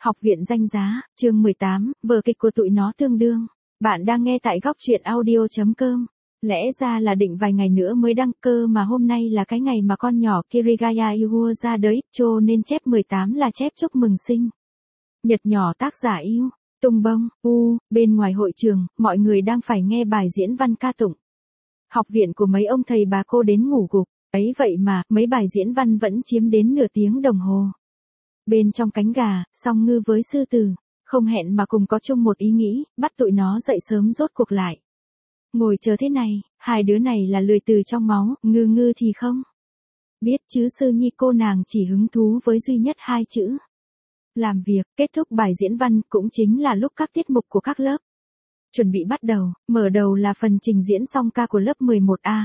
Học viện danh giá, chương 18, vở kịch của tụi nó tương đương. Bạn đang nghe tại góc truyện audio.com. Lẽ ra là định vài ngày nữa mới đăng cơ mà hôm nay là cái ngày mà con nhỏ Kirigaya Iwao ra đời, cho nên chép 18 là chép chúc mừng sinh nhật nhỏ tác giả yêu. Tung bông, bên ngoài hội trường, mọi người đang phải nghe bài diễn văn ca tụng. Học viện của mấy ông thầy bà cô đến ngủ gục, ấy vậy mà, mấy bài diễn văn vẫn chiếm đến nửa tiếng đồng hồ. Bên trong cánh gà, song ngư với sư tử, không hẹn mà cùng có chung một ý nghĩ, bắt tụi nó dậy sớm rốt cuộc lại. Ngồi chờ thế này, hai đứa này là lười từ trong máu, ngư thì không. Biết chứ sư nhi cô nàng chỉ hứng thú với duy nhất hai chữ. Làm việc, kết thúc bài diễn văn cũng chính là lúc các tiết mục của các lớp chuẩn bị bắt đầu, mở đầu là phần trình diễn song ca của lớp 11A.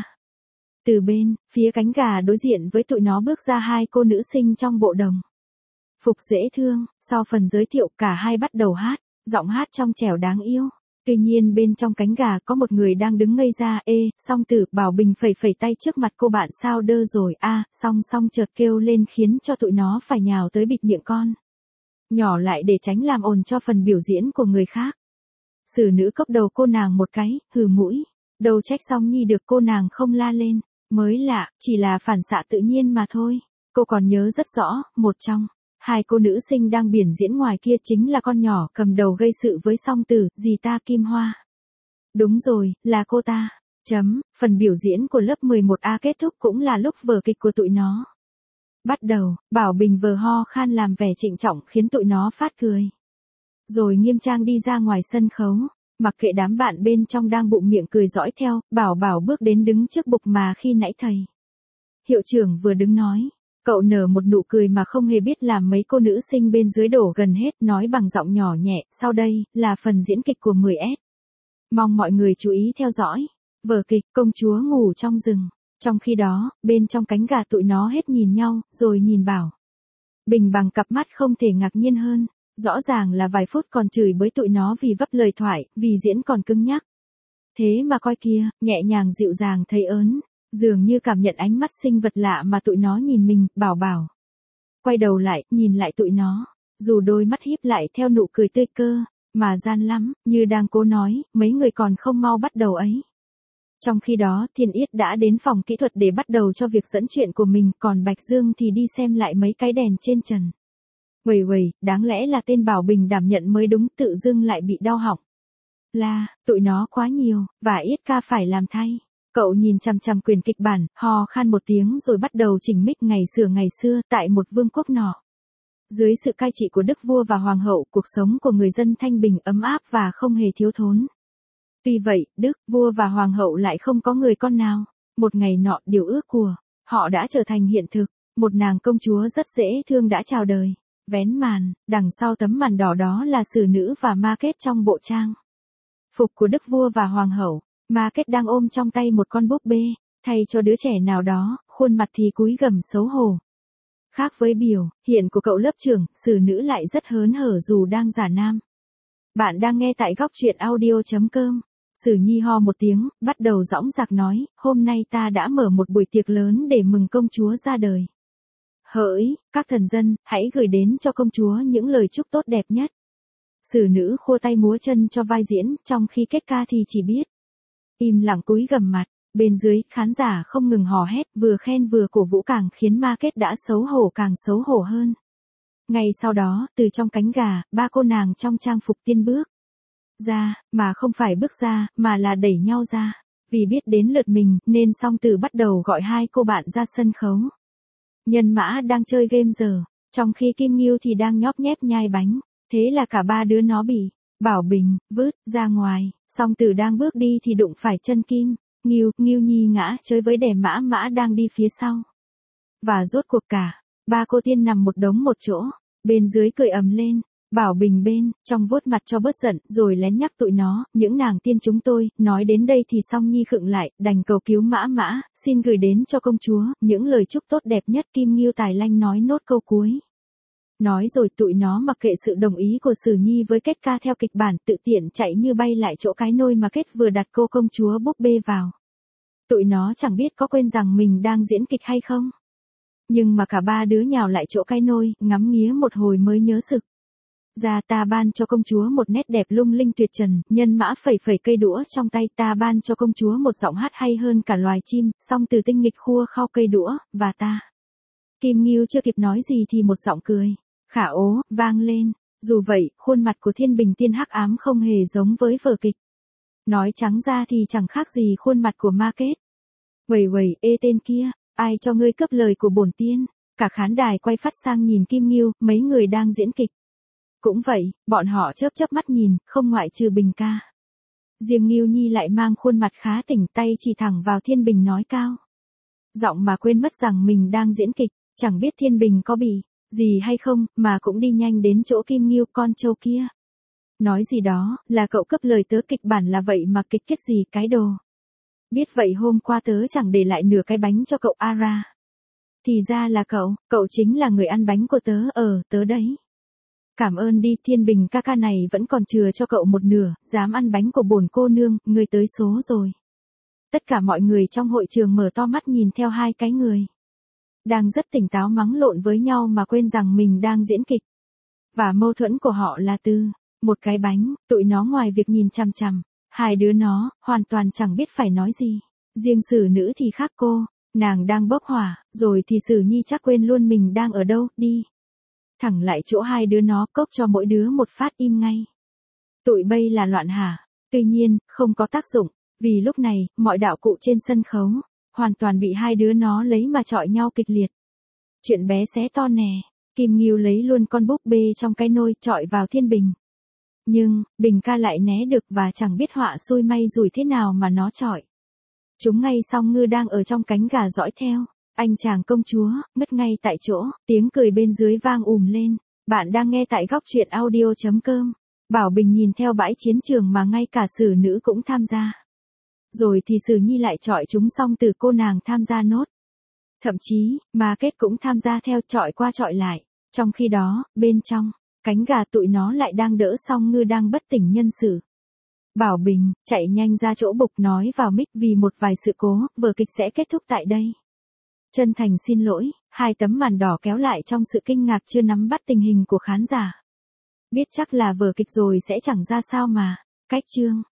Từ bên, phía cánh gà đối diện với tụi nó bước ra hai cô nữ sinh trong bộ đồng phục dễ thương, sau phần giới thiệu cả hai bắt đầu hát, giọng hát trong trẻo đáng yêu. Tuy nhiên bên trong cánh gà có một người đang đứng ngây ra, song tử Bảo Bình phẩy tay trước mặt cô bạn sao đơ rồi song chợt kêu lên khiến cho tụi nó phải nhào tới bịt miệng con nhỏ lại để tránh làm ồn cho phần biểu diễn của người khác. Sử nữ cốc đầu cô nàng một cái, hừ mũi, đâu trách song nhi được cô nàng không la lên, mới lạ, chỉ là phản xạ tự nhiên mà thôi. Cô còn nhớ rất rõ, một trong hai cô nữ sinh đang biểu diễn ngoài kia chính là con nhỏ cầm đầu gây sự với song tử, dì ta Kim Hoa. Đúng rồi, là cô ta. Phần biểu diễn của lớp 11A kết thúc cũng là lúc vở kịch của tụi nó bắt đầu. Bảo Bình vờ ho khan làm vẻ trịnh trọng khiến tụi nó phát cười. Rồi nghiêm trang đi ra ngoài sân khấu, mặc kệ đám bạn bên trong đang bụng miệng cười dõi theo, Bảo bước đến đứng trước bục mà khi nãy thầy hiệu trưởng vừa đứng nói. Cậu nở một nụ cười mà không hề biết làm mấy cô nữ sinh bên dưới đổ gần hết, nói bằng giọng nhỏ nhẹ, sau đây, là phần diễn kịch của 10S. Mong mọi người chú ý theo dõi. Vở kịch, công chúa ngủ trong rừng. Trong khi đó, bên trong cánh gà tụi nó hết nhìn nhau, rồi nhìn Bảo Bình bằng cặp mắt không thể ngạc nhiên hơn. Rõ ràng là vài phút còn chửi bới tụi nó vì vấp lời thoại, vì diễn còn cứng nhắc. Thế mà coi kia, nhẹ nhàng dịu dàng thấy ớn. Dường như cảm nhận ánh mắt sinh vật lạ mà tụi nó nhìn mình, Bảo quay đầu lại, nhìn lại tụi nó, dù đôi mắt híp lại theo nụ cười tươi cơ, mà gian lắm, như đang cố nói, mấy người còn không mau bắt đầu ấy. Trong khi đó, Thiên Yết đã đến phòng kỹ thuật để bắt đầu cho việc dẫn chuyện của mình, còn Bạch Dương thì đi xem lại mấy cái đèn trên trần. Uầy, đáng lẽ là tên Bảo Bình đảm nhận mới đúng, tự dưng lại bị đau họng. Tụi nó quá nhiều, và Yết ca phải làm thay. Cậu nhìn chằm quyển kịch bản, ho khan một tiếng rồi bắt đầu chỉnh mic ngày xưa, tại một vương quốc nọ. Dưới sự cai trị của đức vua và hoàng hậu, cuộc sống của người dân thanh bình ấm áp và không hề thiếu thốn. Tuy vậy, đức vua và hoàng hậu lại không có người con nào. Một ngày nọ, điều ước của họ đã trở thành hiện thực. Một nàng công chúa rất dễ thương đã chào đời. Vén màn, đằng sau tấm màn đỏ đó là sử nữ và ma kết trong bộ trang phục của đức vua và hoàng hậu. Ma kết đang ôm trong tay một con búp bê, thay cho đứa trẻ nào đó, khuôn mặt thì cúi gằm xấu hổ. Khác với biểu hiện của cậu lớp trưởng, sử nữ lại rất hớn hở dù đang giả nam. Bạn đang nghe tại góc truyện audio.com. Sử nhi ho một tiếng, bắt đầu dõng dạc nói, hôm nay ta đã mở một buổi tiệc lớn để mừng công chúa ra đời. Hỡi, các thần dân, hãy gửi đến cho công chúa những lời chúc tốt đẹp nhất. Sử nữ khua tay múa chân cho vai diễn, trong khi kết ca thì chỉ biết im lặng cúi gằm mặt. Bên dưới, khán giả không ngừng hò hét, vừa khen vừa cổ vũ càng khiến ma kết đã xấu hổ càng xấu hổ hơn. Ngay sau đó, từ trong cánh gà, ba cô nàng trong trang phục tiên bước ra, mà không phải bước ra, mà là đẩy nhau ra. Vì biết đến lượt mình, nên song tử bắt đầu gọi hai cô bạn ra sân khấu. Nhân Mã đang chơi game giờ, trong khi Kim Ngưu thì đang nhóp nhép nhai bánh. Thế là cả ba đứa nó bị Bảo Bình vứt ra ngoài. Song tử đang bước đi thì đụng phải chân Kim Ngưu Nhi ngã chơi với đẻ Mã đang đi phía sau. Và rốt cuộc cả ba cô tiên nằm một đống một chỗ. Bên dưới cười ầm lên. Bảo Bình bên trong vuốt mặt cho bớt giận, rồi lén nhắc tụi nó, những nàng tiên chúng tôi. Nói đến đây thì Song Nhi khựng lại, đành cầu cứu Mã, xin gửi đến cho công chúa những lời chúc tốt đẹp nhất. Kim Ngưu tài lanh nói nốt câu cuối. Nói rồi tụi nó mặc kệ sự đồng ý của Sử Nhi với kết ca theo kịch bản, tự tiện chạy như bay lại chỗ cái nôi mà kết vừa đặt cô công chúa búp bê vào. Tụi nó chẳng biết có quên rằng mình đang diễn kịch hay không. Nhưng mà cả ba đứa nhào lại chỗ cái nôi, ngắm nghía một hồi mới nhớ sực Ra ta ban cho công chúa một nét đẹp lung linh tuyệt trần, nhân mã phẩy phẩy cây đũa trong tay, ta ban cho công chúa một giọng hát hay hơn cả loài chim, song từ tinh nghịch khua khao cây đũa, và ta. Kim Ngưu chưa kịp nói gì thì một giọng cười, khả ố, vang lên. Dù vậy, khuôn mặt của Thiên Bình Tiên hắc ám không hề giống với vở kịch. Nói trắng ra thì chẳng khác gì khuôn mặt của ma kết. Uầy uầy, ê tên kia, ai cho ngươi cướp lời của bổn tiên? Cả khán đài quay phát sang nhìn Kim Ngưu, mấy người đang diễn kịch. Cũng vậy, bọn họ chớp chớp mắt nhìn, không ngoại trừ Bình ca. Riêng Ngưu Nhi lại mang khuôn mặt khá tỉnh, tay chỉ thẳng vào Thiên Bình nói cao giọng mà quên mất rằng mình đang diễn kịch, chẳng biết Thiên Bình có bị gì hay không, mà cũng đi nhanh đến chỗ Kim Ngưu, con trâu kia. Nói gì đó, là cậu cướp lời tớ, kịch bản là vậy mà kịch kết gì cái đồ. Biết vậy hôm qua tớ chẳng để lại nửa cái bánh cho cậu Ara. Thì ra là cậu chính là người ăn bánh của tớ, tớ đấy. Cảm ơn đi, Thiên Bình ca ca này vẫn còn chừa cho cậu một nửa, dám ăn bánh của bổn cô nương, người tới số rồi. Tất cả mọi người trong hội trường mở to mắt nhìn theo hai cái người đang rất tỉnh táo mắng lộn với nhau mà quên rằng mình đang diễn kịch. Và mâu thuẫn của họ là từ một cái bánh, tụi nó ngoài việc nhìn chằm chằm, hai đứa nó hoàn toàn chẳng biết phải nói gì. Riêng Sử Nữ thì khác cô, nàng đang bốc hỏa, rồi thì Sử Nhi chắc quên luôn mình đang ở đâu, đi thẳng lại chỗ hai đứa nó, cốc cho mỗi đứa một phát, im ngay. Tụi bây là loạn hả? Tuy nhiên, không có tác dụng, vì lúc này, mọi đạo cụ trên sân khấu hoàn toàn bị hai đứa nó lấy mà chọi nhau kịch liệt. Chuyện bé xé to nè, Kim Ngưu lấy luôn con búp bê trong cái nôi chọi vào Thiên Bình. Nhưng, Bình ca lại né được và chẳng biết họa xui may rủi thế nào mà nó chọi chúng ngay. Song Ngư đang ở trong cánh gà dõi theo. Anh chàng công chúa, ngất ngay tại chỗ, tiếng cười bên dưới vang lên. Bạn đang nghe tại góc truyện audio.com. Bảo Bình nhìn theo bãi chiến trường mà ngay cả Sử Nữ cũng tham gia. Rồi thì Sử Nhi lại chọi chúng, xong từ cô nàng tham gia nốt. Thậm chí, Ma Kết cũng tham gia theo, chọi qua chọi lại. Trong khi đó, bên trong cánh gà tụi nó lại đang đỡ Song Ngư đang bất tỉnh nhân sự. Bảo Bình, chạy nhanh ra chỗ Bục nói vào mic, vì một vài sự cố, vở kịch sẽ kết thúc tại đây. Chân thành xin lỗi, hai tấm màn đỏ kéo lại trong sự kinh ngạc chưa nắm bắt tình hình của khán giả. Biết chắc là vở kịch rồi sẽ chẳng ra sao mà. Cách chương.